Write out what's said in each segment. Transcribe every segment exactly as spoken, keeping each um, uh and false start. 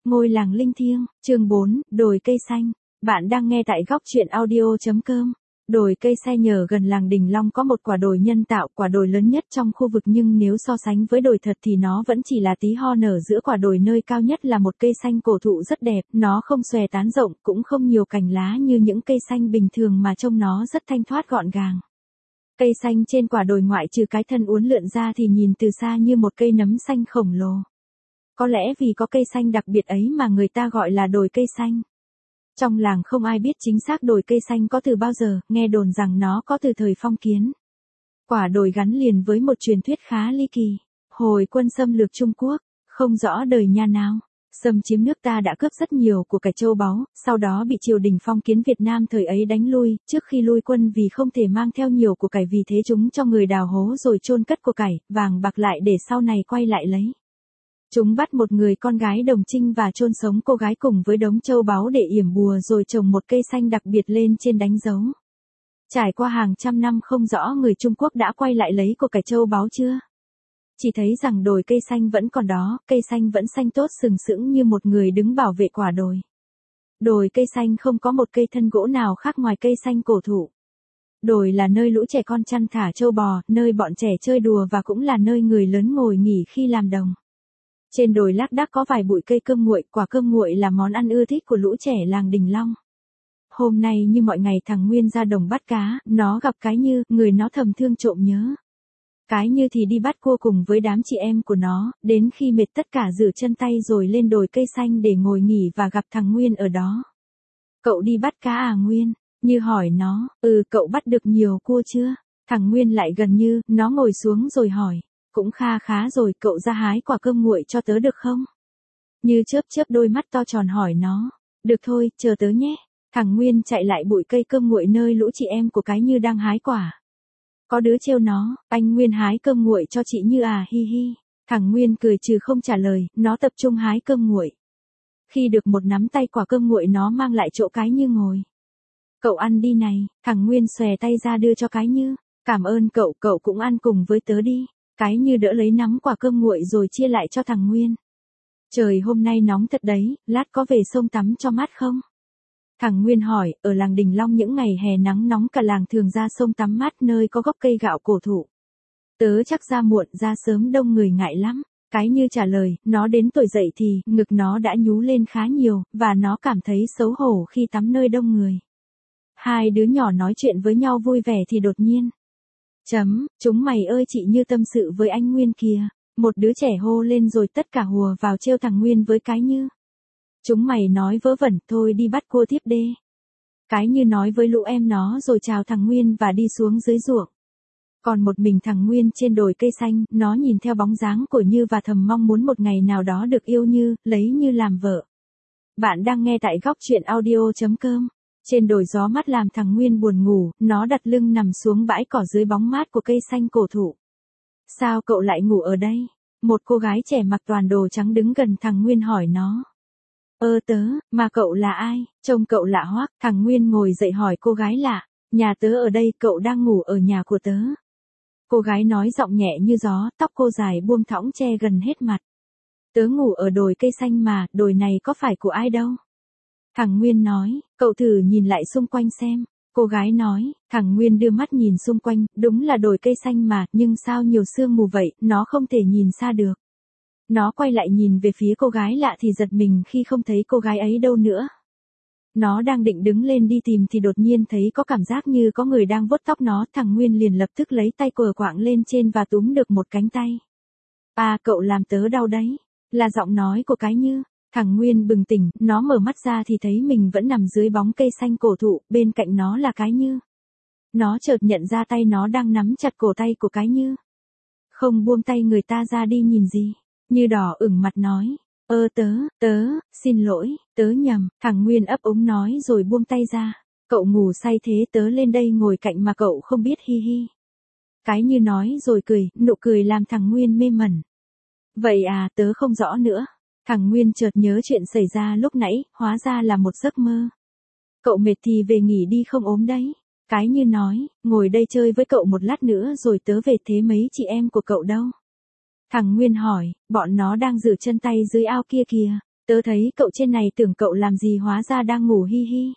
Ngôi làng linh thiêng, chương bốn, đồi cây xanh. Bạn đang nghe tại góc truyện audio.com. Đồi cây xanh nhờ gần làng Đình Long có một quả đồi nhân tạo, quả đồi lớn nhất trong khu vực, nhưng nếu so sánh với đồi thật thì nó vẫn chỉ là tí ho. Nở giữa quả đồi nơi cao nhất là một cây xanh cổ thụ rất đẹp, nó không xòe tán rộng, cũng không nhiều cành lá như những cây xanh bình thường mà trông nó rất thanh thoát gọn gàng. Cây xanh trên quả đồi ngoại trừ cái thân uốn lượn ra thì nhìn từ xa như một cây nấm xanh khổng lồ. Có lẽ vì có cây xanh đặc biệt ấy mà người ta gọi là đồi cây xanh. Trong làng không ai biết chính xác đồi cây xanh có từ bao giờ, nghe đồn rằng nó có từ thời phong kiến. Quả đồi gắn liền với một truyền thuyết khá ly kỳ. Hồi quân xâm lược Trung Quốc, không rõ đời nhà nào, xâm chiếm nước ta đã cướp rất nhiều của cải châu báu, sau đó bị triều đình phong kiến Việt Nam thời ấy đánh lui. Trước khi lui quân vì không thể mang theo nhiều của cải, vì thế chúng cho người đào hố rồi chôn cất của cải, vàng bạc lại để sau này quay lại lấy. Chúng bắt một người con gái đồng trinh và chôn sống cô gái cùng với đống châu báu để yểm bùa, rồi trồng một cây xanh đặc biệt lên trên đánh dấu. Trải qua hàng trăm năm không rõ người Trung Quốc đã quay lại lấy của cải châu báu chưa. Chỉ thấy rằng đồi cây xanh vẫn còn đó, cây xanh vẫn xanh tốt sừng sững như một người đứng bảo vệ quả đồi. Đồi cây xanh không có một cây thân gỗ nào khác ngoài cây xanh cổ thụ. Đồi là nơi lũ trẻ con chăn thả trâu bò, nơi bọn trẻ chơi đùa và cũng là nơi người lớn ngồi nghỉ khi làm đồng. Trên đồi lác đác có vài bụi cây cơm nguội, quả cơm nguội là món ăn ưa thích của lũ trẻ làng Đình Long. Hôm nay như mọi ngày thằng Nguyên ra đồng bắt cá, nó gặp cái Như, người nó thầm thương trộm nhớ. Cái Như thì đi bắt cua cùng với đám chị em của nó, đến khi mệt tất cả rửa chân tay rồi lên đồi cây xanh để ngồi nghỉ và gặp thằng Nguyên ở đó. Cậu đi bắt cá à Nguyên? Như hỏi nó, ừ cậu bắt được nhiều cua chưa? Thằng Nguyên lại gần Như, nó ngồi xuống rồi hỏi. Cũng kha khá rồi, cậu ra hái quả cơm nguội cho tớ được không? Như chớp chớp đôi mắt to tròn hỏi nó. Được thôi, chờ tớ nhé. Thằng Nguyên chạy lại bụi cây cơm nguội nơi lũ chị em của cái Như đang hái quả. Có đứa trêu nó, anh Nguyên hái cơm nguội cho chị Như à, hi hi. Thằng Nguyên cười trừ không trả lời, nó tập trung hái cơm nguội. Khi được một nắm tay quả cơm nguội nó mang lại chỗ cái Như ngồi. Cậu ăn đi này, thằng Nguyên xòe tay ra đưa cho cái Như. Cảm ơn cậu, cậu cũng ăn cùng với tớ đi. Cái Như đỡ lấy nắm quả cơm nguội rồi chia lại cho thằng Nguyên. Trời hôm nay nóng thật đấy, lát có về sông tắm cho mát không? Thằng Nguyên hỏi, ở làng Đình Long những ngày hè nắng nóng cả làng thường ra sông tắm mát nơi có gốc cây gạo cổ thụ. Tớ chắc ra muộn, ra sớm đông người ngại lắm. Cái Như trả lời, nó đến tuổi dậy thì, ngực nó đã nhú lên khá nhiều, và nó cảm thấy xấu hổ khi tắm nơi đông người. Hai đứa nhỏ nói chuyện với nhau vui vẻ thì đột nhiên. Chấm, chúng mày ơi chị Như tâm sự với anh Nguyên kìa. Một đứa trẻ hô lên rồi tất cả hùa vào trêu thằng Nguyên với cái Như. Chúng mày nói vớ vẩn, thôi đi bắt cua tiếp đê. Cái Như nói với lũ em nó rồi chào thằng Nguyên và đi xuống dưới ruộng. Còn một mình thằng Nguyên trên đồi cây xanh, nó nhìn theo bóng dáng của Như và thầm mong muốn một ngày nào đó được yêu Như, lấy Như làm vợ. Bạn đang nghe tại góc truyện audio.com. Trên đồi gió mát làm thằng Nguyên buồn ngủ, nó đặt lưng nằm xuống bãi cỏ dưới bóng mát của cây xanh cổ thụ. Sao cậu lại ngủ ở đây? Một cô gái trẻ mặc toàn đồ trắng đứng gần thằng Nguyên hỏi nó. Ơ tớ, mà cậu là ai? Trông cậu lạ hoắc. Thằng Nguyên ngồi dậy hỏi cô gái lạ. Nhà tớ ở đây, cậu đang ngủ ở nhà của tớ. Cô gái nói giọng nhẹ như gió, tóc cô dài buông thõng che gần hết mặt. Tớ ngủ ở đồi cây xanh mà, đồi này có phải của ai đâu? Thằng Nguyên nói, cậu thử nhìn lại xung quanh xem. Cô gái nói, thằng Nguyên đưa mắt nhìn xung quanh, đúng là đồi cây xanh mà, nhưng sao nhiều sương mù vậy, nó không thể nhìn xa được. Nó quay lại nhìn về phía cô gái lạ thì giật mình khi không thấy cô gái ấy đâu nữa. Nó đang định đứng lên đi tìm thì đột nhiên thấy có cảm giác như có người đang vuốt tóc nó. Thằng Nguyên liền lập tức lấy tay cờ quạng lên trên và túm được một cánh tay. À cậu làm tớ đau đấy, là giọng nói của cái Như. Thằng Nguyên bừng tỉnh, nó mở mắt ra thì thấy mình vẫn nằm dưới bóng cây xanh cổ thụ, bên cạnh nó là cái Như. Nó chợt nhận ra tay nó đang nắm chặt cổ tay của cái Như. Không buông tay người ta ra đi nhìn gì. Như đỏ ửng mặt nói, ơ tớ, tớ, xin lỗi, tớ nhầm. Thằng Nguyên ấp úng nói rồi buông tay ra. Cậu ngủ say thế tớ lên đây ngồi cạnh mà cậu không biết hi hi. Cái Như nói rồi cười, nụ cười làm thằng Nguyên mê mẩn. Vậy à, tớ không rõ nữa. Thằng Nguyên chợt nhớ chuyện xảy ra lúc nãy, hóa ra là một giấc mơ. Cậu mệt thì về nghỉ đi không ốm đấy. Cái Như nói, ngồi đây chơi với cậu một lát nữa rồi tớ về. Thế mấy chị em của cậu đâu? Thằng Nguyên hỏi, bọn nó đang rửa chân tay dưới ao kia kìa. Tớ thấy cậu trên này tưởng cậu làm gì hóa ra đang ngủ hi hi.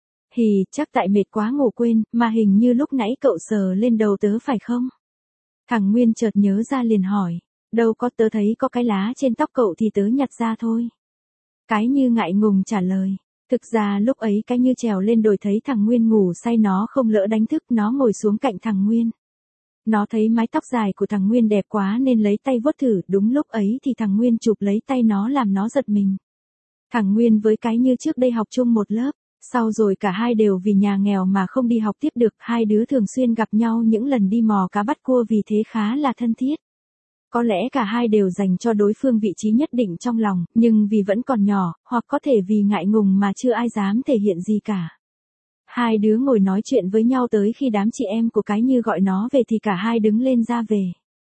Hì, chắc tại mệt quá ngủ quên, mà hình như lúc nãy cậu sờ lên đầu tớ phải không? Thằng Nguyên chợt nhớ ra liền hỏi. Đâu có, tớ thấy có cái lá trên tóc cậu thì tớ nhặt ra thôi. Cái Như ngại ngùng trả lời. Thực ra lúc ấy cái Như trèo lên đồi thấy thằng Nguyên ngủ say nó không lỡ đánh thức, nó ngồi xuống cạnh thằng Nguyên. Nó thấy mái tóc dài của thằng Nguyên đẹp quá nên lấy tay vuốt thử, đúng lúc ấy thì thằng Nguyên chụp lấy tay nó làm nó giật mình. Thằng Nguyên với cái Như trước đây học chung một lớp, sau rồi cả hai đều vì nhà nghèo mà không đi học tiếp được, hai đứa thường xuyên gặp nhau những lần đi mò cá bắt cua vì thế khá là thân thiết. Có lẽ cả hai đều dành cho đối phương vị trí nhất định trong lòng, nhưng vì vẫn còn nhỏ, hoặc có thể vì ngại ngùng mà chưa ai dám thể hiện gì cả. Hai đứa ngồi nói chuyện với nhau tới khi đám chị em của cái Như gọi nó về thì cả hai đứng lên ra về.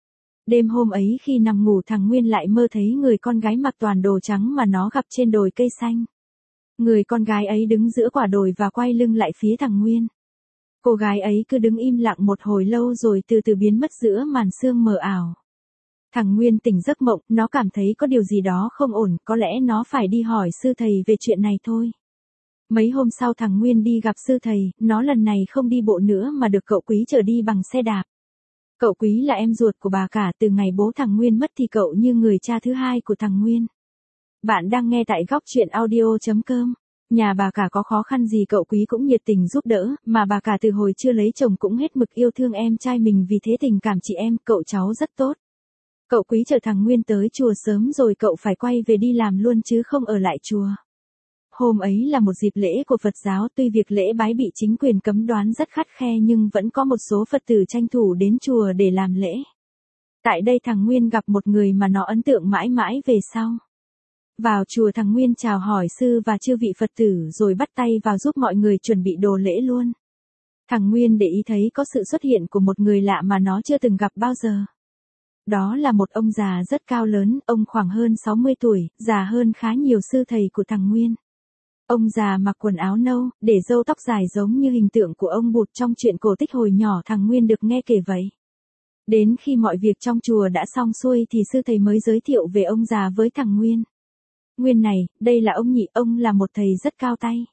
Đêm hôm ấy khi nằm ngủ thằng Nguyên lại mơ thấy người con gái mặc toàn đồ trắng mà nó gặp trên đồi cây xanh. Người con gái ấy đứng giữa quả đồi và quay lưng lại phía thằng Nguyên. Cô gái ấy cứ đứng im lặng một hồi lâu rồi từ từ biến mất giữa màn sương mờ ảo. Thằng Nguyên tỉnh giấc mộng, nó cảm thấy có điều gì đó không ổn, có lẽ nó phải đi hỏi sư thầy về chuyện này thôi. Mấy hôm sau thằng Nguyên đi gặp sư thầy, nó lần này không đi bộ nữa mà được cậu Quý chở đi bằng xe đạp. Cậu Quý là em ruột của bà cả, từ ngày bố thằng Nguyên mất thì cậu như người cha thứ hai của thằng Nguyên. Bạn đang nghe tại góc truyện audio chấm com. Nhà bà cả có khó khăn gì cậu Quý cũng nhiệt tình giúp đỡ, mà bà cả từ hồi chưa lấy chồng cũng hết mực yêu thương em trai mình, vì thế tình cảm chị em cậu cháu rất tốt. Cậu Quý chở thằng Nguyên tới chùa sớm rồi cậu phải quay về đi làm luôn chứ không ở lại chùa. Hôm ấy là một dịp lễ của Phật giáo, tuy việc lễ bái bị chính quyền cấm đoán rất khắt khe nhưng vẫn có một số Phật tử tranh thủ đến chùa để làm lễ. Tại đây thằng Nguyên gặp một người mà nó ấn tượng mãi mãi về sau. Vào chùa thằng Nguyên chào hỏi sư và chư vị Phật tử rồi bắt tay vào giúp mọi người chuẩn bị đồ lễ luôn. Thằng Nguyên để ý thấy có sự xuất hiện của một người lạ mà nó chưa từng gặp bao giờ. Đó là một ông già rất cao lớn, ông khoảng hơn sáu mươi tuổi, già hơn khá nhiều sư thầy của thằng Nguyên. Ông già mặc quần áo nâu, để râu tóc dài giống như hình tượng của ông Bụt trong chuyện cổ tích hồi nhỏ thằng Nguyên được nghe kể vậy. Đến khi mọi việc trong chùa đã xong xuôi thì sư thầy mới giới thiệu về ông già với thằng Nguyên. Nguyên này, đây là ông Nhị, ông là một thầy rất cao tay.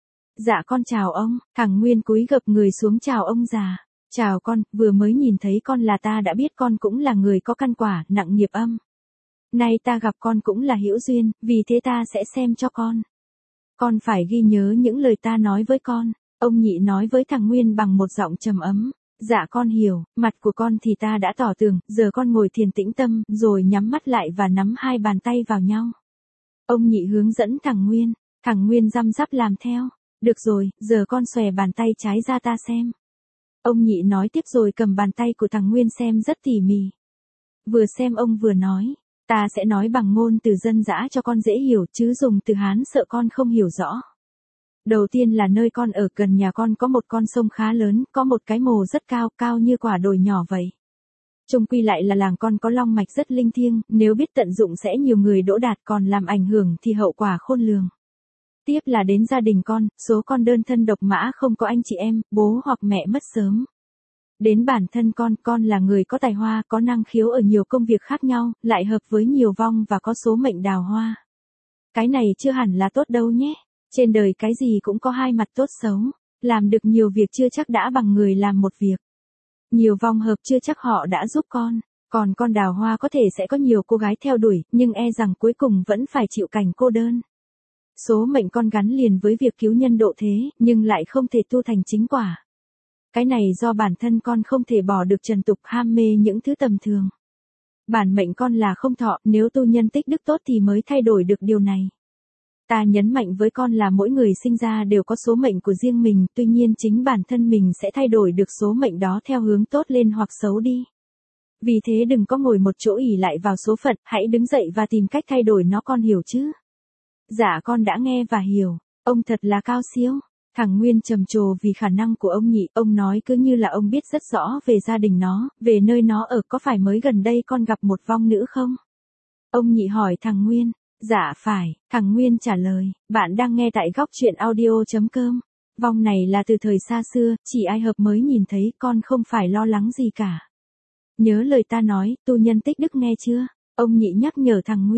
Dạ con chào ông, thằng Nguyên cúi gập người xuống chào ông già. Chào con, vừa mới nhìn thấy con là ta đã biết con cũng là người có căn quả, nặng nghiệp âm. Nay ta gặp con cũng là hữu duyên, vì thế ta sẽ xem cho con. Con phải ghi nhớ những lời ta nói với con, ông Nhị nói với thằng Nguyên bằng một giọng trầm ấm. Dạ con hiểu, mặt của con thì ta đã tỏ tường, giờ con ngồi thiền tĩnh tâm, rồi nhắm mắt lại và nắm hai bàn tay vào nhau. Ông Nhị hướng dẫn thằng Nguyên, thằng Nguyên răm rắp làm theo. Được rồi, giờ con xòe bàn tay trái ra ta xem. Ông Nhị nói tiếp rồi cầm bàn tay của thằng Nguyên xem rất tỉ mỉ. Vừa xem ông vừa nói, ta sẽ nói bằng ngôn từ dân dã cho con dễ hiểu chứ dùng từ Hán sợ con không hiểu rõ. Đầu tiên là nơi con ở, gần nhà con có một con sông khá lớn, có một cái mồ rất cao, cao như quả đồi nhỏ vậy. Chung quy lại là làng con có long mạch rất linh thiêng, nếu biết tận dụng sẽ nhiều người đỗ đạt, còn làm ảnh hưởng thì hậu quả khôn lường. Tiếp là đến gia đình con, số con đơn thân độc mã không có anh chị em, bố hoặc mẹ mất sớm. Đến bản thân con, con là người có tài hoa, có năng khiếu ở nhiều công việc khác nhau, lại hợp với nhiều vong và có số mệnh đào hoa. Cái này chưa hẳn là tốt đâu nhé. Trên đời cái gì cũng có hai mặt tốt xấu, làm được nhiều việc chưa chắc đã bằng người làm một việc. Nhiều vong hợp chưa chắc họ đã giúp con, còn con đào hoa có thể sẽ có nhiều cô gái theo đuổi, nhưng e rằng cuối cùng vẫn phải chịu cảnh cô đơn. Số mệnh con gắn liền với việc cứu nhân độ thế, nhưng lại không thể tu thành chính quả. Cái này do bản thân con không thể bỏ được trần tục, ham mê những thứ tầm thường. Bản mệnh con là không thọ, nếu tu nhân tích đức tốt thì mới thay đổi được điều này. Ta nhấn mạnh với con là mỗi người sinh ra đều có số mệnh của riêng mình, tuy nhiên chính bản thân mình sẽ thay đổi được số mệnh đó theo hướng tốt lên hoặc xấu đi. Vì thế đừng có ngồi một chỗ ỷ lại vào số phận, hãy đứng dậy và tìm cách thay đổi nó, con hiểu chứ? Dạ con đã nghe và hiểu, ông thật là cao siêu. Thằng Nguyên trầm trồ vì khả năng của ông Nhị, ông nói cứ như là ông biết rất rõ về gia đình nó, về nơi nó ở. Có phải mới gần đây con gặp một vong nữ không? Ông Nhị hỏi thằng Nguyên. Dạ phải, thằng Nguyên trả lời. Bạn đang nghe tại góc truyện audio chấm com. Vong này là từ thời xa xưa, chỉ ai hợp mới nhìn thấy, con không phải lo lắng gì cả. Nhớ lời ta nói, tu nhân tích đức nghe chưa? Ông Nhị nhắc nhở thằng Nguyên.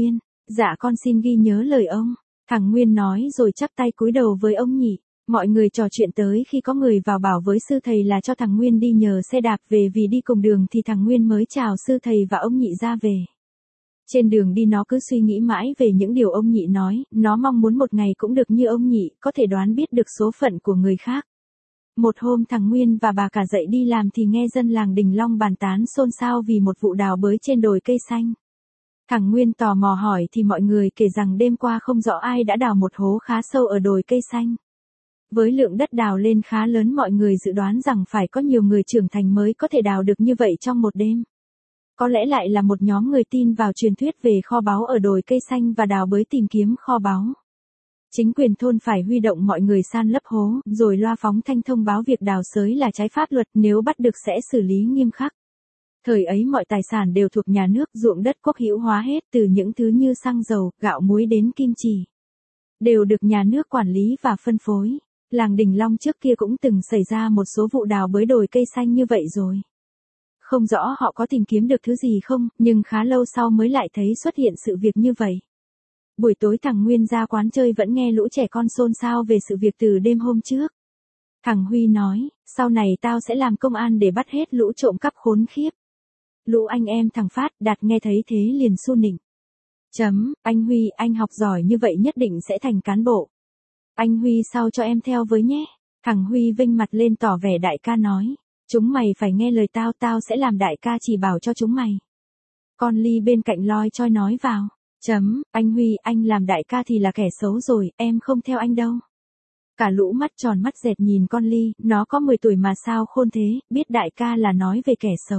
Dạ con xin ghi nhớ lời ông. Thằng Nguyên nói rồi chắp tay cúi đầu với ông Nhị. Mọi người trò chuyện tới khi có người vào bảo với sư thầy là cho thằng Nguyên đi nhờ xe đạp về vì đi cùng đường thì thằng Nguyên mới chào sư thầy và ông Nhị ra về. Trên đường đi nó cứ suy nghĩ mãi về những điều ông Nhị nói, nó mong muốn một ngày cũng được như ông Nhị, có thể đoán biết được số phận của người khác. Một hôm thằng Nguyên và bà cả dậy đi làm thì nghe dân làng Đình Long bàn tán xôn xao vì một vụ đào bới trên đồi cây xanh. Thằng Nguyên tò mò hỏi thì mọi người kể rằng đêm qua không rõ ai đã đào một hố khá sâu ở đồi cây xanh. Với lượng đất đào lên khá lớn mọi người dự đoán rằng phải có nhiều người trưởng thành mới có thể đào được như vậy trong một đêm. Có lẽ lại là một nhóm người tin vào truyền thuyết về kho báu ở đồi cây xanh và đào bới tìm kiếm kho báu. Chính quyền thôn phải huy động mọi người san lấp hố, rồi loa phóng thanh thông báo việc đào xới là trái pháp luật, nếu bắt được sẽ xử lý nghiêm khắc. Thời ấy mọi tài sản đều thuộc nhà nước, ruộng đất quốc hữu hóa hết, từ những thứ như xăng dầu, gạo muối đến kim chỉ. Đều được nhà nước quản lý và phân phối. Làng Đình Long trước kia cũng từng xảy ra một số vụ đào bới đồi cây xanh như vậy rồi. Không rõ họ có tìm kiếm được thứ gì không, nhưng khá lâu sau mới lại thấy xuất hiện sự việc như vậy. Buổi tối thằng Nguyên ra quán chơi vẫn nghe lũ trẻ con xôn xao về sự việc từ đêm hôm trước. Thằng Huy nói, sau này tao sẽ làm công an để bắt hết lũ trộm cắp khốn khiếp. Lũ anh em thằng Phát, Đạt nghe thấy thế liền xu nịnh. Chấm, anh Huy, anh học giỏi như vậy nhất định sẽ thành cán bộ. Anh Huy sau cho em theo với nhé. Thằng Huy vênh mặt lên tỏ vẻ đại ca nói. Chúng mày phải nghe lời tao, tao sẽ làm đại ca chỉ bảo cho chúng mày. Con Ly bên cạnh loi choi nói vào. Chấm, anh Huy, anh làm đại ca thì là kẻ xấu rồi, em không theo anh đâu. Cả lũ mắt tròn mắt dẹt nhìn con Ly, nó có mười tuổi mà sao khôn thế, biết đại ca là nói về kẻ xấu.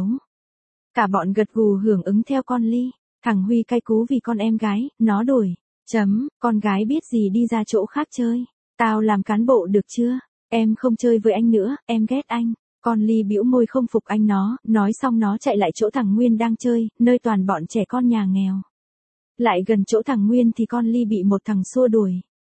Cả bọn gật gù hưởng ứng theo con Ly. Thằng Huy cay cú vì con em gái, nó đuổi. Chấm, con gái biết gì đi ra chỗ khác chơi. Tao làm cán bộ được chưa? Em không chơi với anh nữa, em ghét anh. Con Ly bĩu môi không phục anh nó, nói xong nó chạy lại chỗ thằng Nguyên đang chơi, nơi toàn bọn trẻ con nhà nghèo. Lại gần chỗ thằng Nguyên thì con Ly bị một thằng xua đuổi.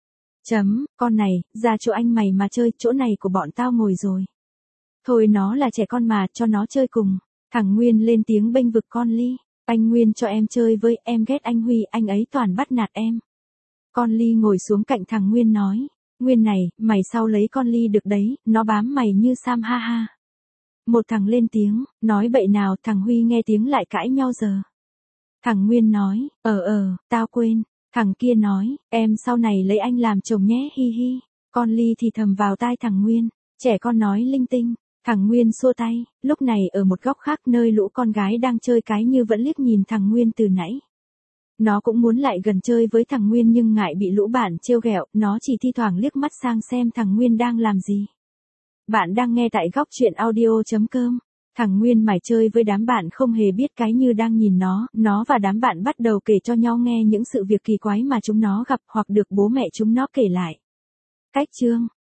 Chấm, con này, ra chỗ anh mày mà chơi, chỗ này của bọn tao ngồi rồi. Thôi nó là trẻ con mà, cho nó chơi cùng. Thằng Nguyên lên tiếng bênh vực con Ly. Anh Nguyên cho em chơi với, em ghét anh Huy, anh ấy toàn bắt nạt em. Con Ly ngồi xuống cạnh thằng Nguyên nói. Nguyên này, mày sau lấy con Ly được đấy, nó bám mày như Sam ha ha. Một thằng lên tiếng, nói bậy nào, thằng Huy nghe tiếng lại cãi nhau giờ. Thằng Nguyên nói, ờ ờ, tao quên. Thằng kia nói, em sau này lấy anh làm chồng nhé hi hi. Con Ly thì thầm vào tai thằng Nguyên, trẻ con nói linh tinh. Thằng Nguyên xua tay, lúc này ở một góc khác nơi lũ con gái đang chơi cái như vẫn liếc nhìn thằng Nguyên từ nãy. Nó cũng muốn lại gần chơi với thằng Nguyên nhưng ngại bị lũ bạn trêu ghẹo, nó chỉ thi thoảng liếc mắt sang xem thằng Nguyên đang làm gì. Bạn đang nghe tại góc truyện audio chấm com. Thằng Nguyên mải chơi với đám bạn không hề biết cái như đang nhìn nó, nó và đám bạn bắt đầu kể cho nhau nghe những sự việc kỳ quái mà chúng nó gặp hoặc được bố mẹ chúng nó kể lại. Cách chương